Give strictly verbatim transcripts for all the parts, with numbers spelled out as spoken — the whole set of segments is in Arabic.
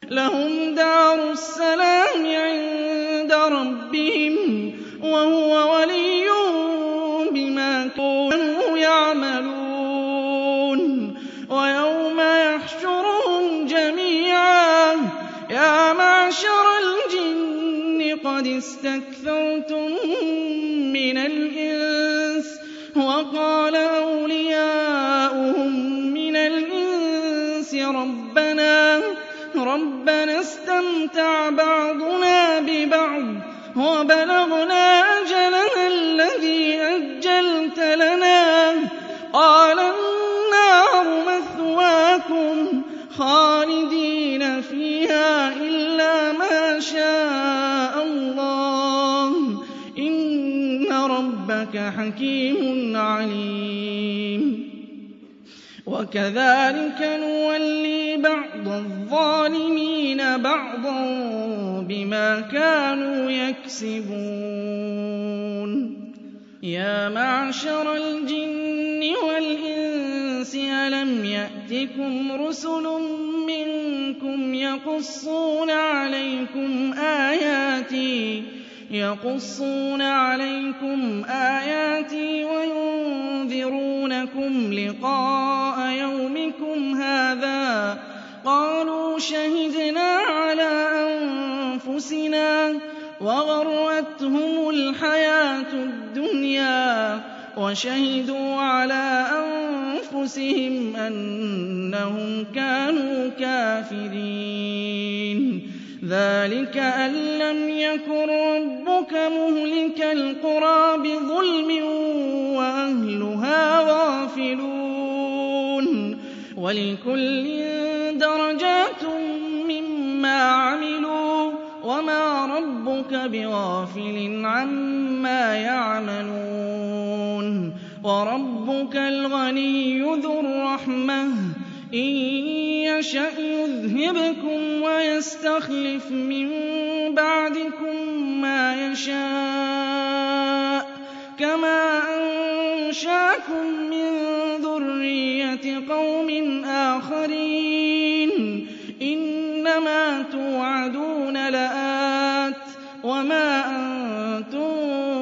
لَهُمْ دَارُ السَّلَامِ عِندَ رَبِّهِمْ وَهُوَ وَلِيُّهُم بِمَا كَانُوا يَعْمَلُونَ وَيَوْمَ يَحْشُرُهُمْ جَمِيعًا يَا مَعْشَرَ الْجِنِّ قَدِ اسْتَكْثَرْتُم مِّنَ الْإِنسِ وَقَالَ أَوْلِيَاؤُهُم مِّنَ الْإِنسِ رَبَّنَا رَبَّنَا اسْتَمْتَعَ بَعْضُنَا بِبَعْضٍ وَبَلَغْنَا أَجَلَنَا الَّذِي أَجَّلْتَ لَنَا قَالَ النَّارُ مَثْوَاكُمْ خَالِدِينَ فِيهَا إِلَّا مَا شَاءَ اللَّهُ ۗ إِنَّ رَبَّكَ حَكِيمٌ عَلِيمٌ وَكَذَٰلِكَ نُوَلِّي بَعْضَ الظَّالِمِينَ بَعْضًا بِمَا كَانُوا يَكْسِبُونَ يَا مَعْشَرَ الْجِنِّ وَالْإِنسِ أَلَمْ يَأْتِكُمْ رُسُلٌ مِّنكُمْ يَقُصُّونَ عَلَيْكُمْ آيَاتِي يَقُصُّونَ عَلَيْكُمْ آيَاتِي وَيُنذِرُونَكُمْ لِقَاءَ يَوْمِكُمْ هَٰذَا ۚ قَالُوا شَهِدْنَا عَلَىٰ أَنفُسِنَا وَغَرَّتْهُمُ الْحَيَاةُ الدُّنْيَا وَشَهِدُوا عَلَىٰ أَنفُسِهِمْ أَنَّهُمْ كَانُوا كَافِرِينَ ذَٰلِكَ أَن لَّمْ يَكُن رَّبُّكَ مُهْلِكَ الْقُرَىٰ بِظُلْمٍ وَأَهْلُهَا غَافِلُونَ وَلِكُلٍّ دَرَجَاتٌ مِّمَّا عَمِلُوا وَمَا رَبُّكَ بِغَافِلٍ عَمَّا يَعْمَلُونَ وَرَبُّكَ الْغَنِيُّ ذُو الرَّحْمَةِ ۚ إِن يَشَأْ يُذْهِبْكُمْ وَيَسْتَخْلِفْ مِن بَعْدِكُم مَّا يَشَاءُ كَمَا أَنشَأَكُم مِّن ذُرِّيَّةِ قَوْمٍ آخَرِينَ إِنَّمَا تُوعَدُونَ لَآتٍ وَمَا أَنتُم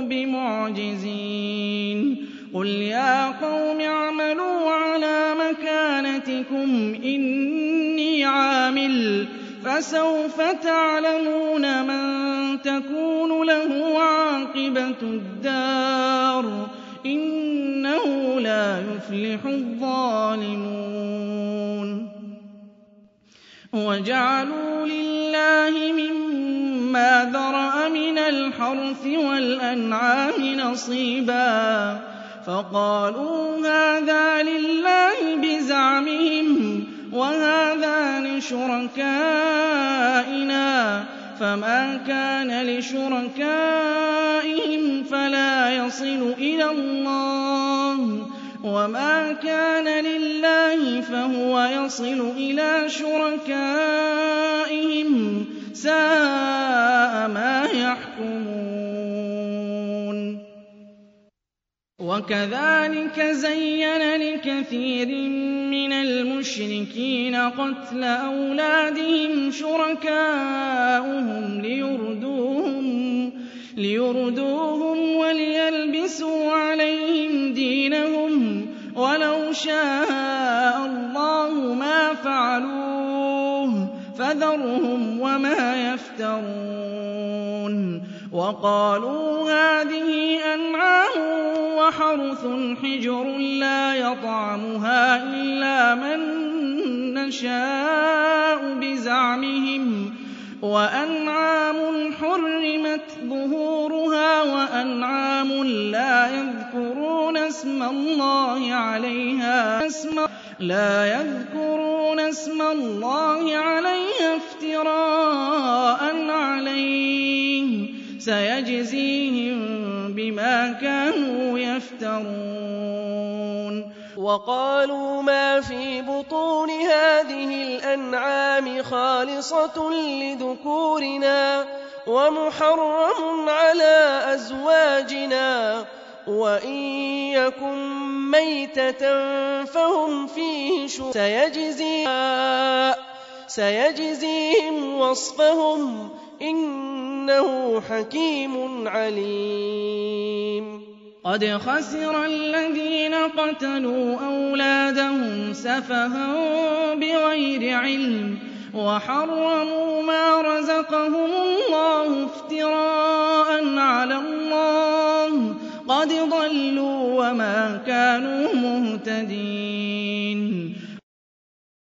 بِمُعْجِزِينَ قُلْ يَا قَوْمِ اعْمَلُوا عَلَىٰ مَكَانَتِكُمْ إِنِّي عَامِلٌ ۖ فَسَوْفَ تَعْلَمُونَ مَن تَكُونُ لَهُ عَاقِبَةُ الدَّارِ ۗ إِنَّهُ لَا يُفْلِحُ الظَّالِمُونَ وَجَعَلُوا لِلَّهِ مِمَّا ذَرَأَ مِنَ الْحَرْثِ وَالْأَنْعَامِ نَصِيبًا فَقَالُوا هَٰذَا لِلَّهِ بِزَعْمِهِمْ وَهَٰذَا لِشُرَكَائِنَا ۖ فَمَا كَانَ لِشُرَكَائِهِمْ فَلَا يَصِلُ إِلَى اللَّهِ وَمَا كَانَ لِلَّهِ فَهُوَ يَصِلُ إِلَىٰ شُرَكَائِهِمْ ۗ سَاءَ مَا يَحْكُمُونَ وَكَذَٰلِكَ زَيَّنَ لِكَثِيرٍ مِّنَ الْمُشْرِكِينَ قَتْلَ أَوْلَادِهِمْ شُرَكَاؤُهُمْ لِيُرْدُوهُمْ لِيُرْدُوهُمْ وَلِيَلْبِسُوا عَلَيْهِمْ دِينَهُمْ ۖ وَلَوْ شَاءَ اللَّهُ مَا فَعَلُوهُ ۖ فَذَرْهُمْ وَمَا يَفْتَرُونَ وَقَالُوا هَٰذِهِ أَنْعَامٌ وَحَرْثٌ حِجْرٌ لَّا يَطْعَمُهَا إِلَّا مَن نَّشَاءُ بِزَعْمِهِمْ ۖ وَأَنْعَامٌ حُرِّمَتْ ظُهُورُهَا وَأَنْعَامٌ لَّا يَذْكُرُونَ اسْمَ اللَّهِ عَلَيْهَا لا يذكرون اسم الله عليها افتراء عليه ۖ سيجزيهم بما كانوا يفترون وقالوا ما في بطون هذه الأنعام خالصة لذكورنا ومحرم على أزواجنا وإن يكن ميتة فهم فيه شركاء سيجزيهم وصفهم إنه حكيم عليم قد خسر الذين قتلوا أولادهم سفها بغير علم وحرموا ما رزقهم الله افتراء على الله قد ضلوا وما كانوا مهتدين